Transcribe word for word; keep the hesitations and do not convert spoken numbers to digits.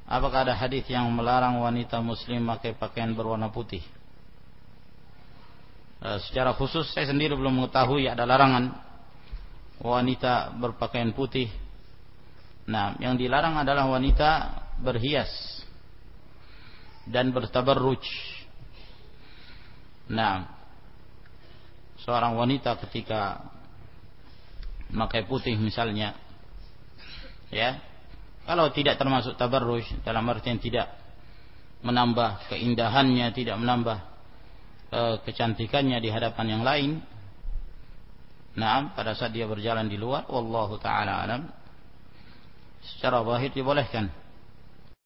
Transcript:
apakah ada hadis yang melarang wanita muslim pakai pakaian berwarna putih? E, secara khusus saya sendiri belum mengetahui ada larangan wanita berpakaian putih. Nah, yang dilarang adalah wanita berhias dan bertabarruj. Nah, seorang wanita ketika memakai putih misalnya, ya, kalau tidak termasuk tabarruj, dalam artian tidak menambah keindahannya, tidak menambah e, kecantikannya di hadapan yang lain, nah, pada saat dia berjalan di luar, wallahu taala alam, secara zahir dibolehkan.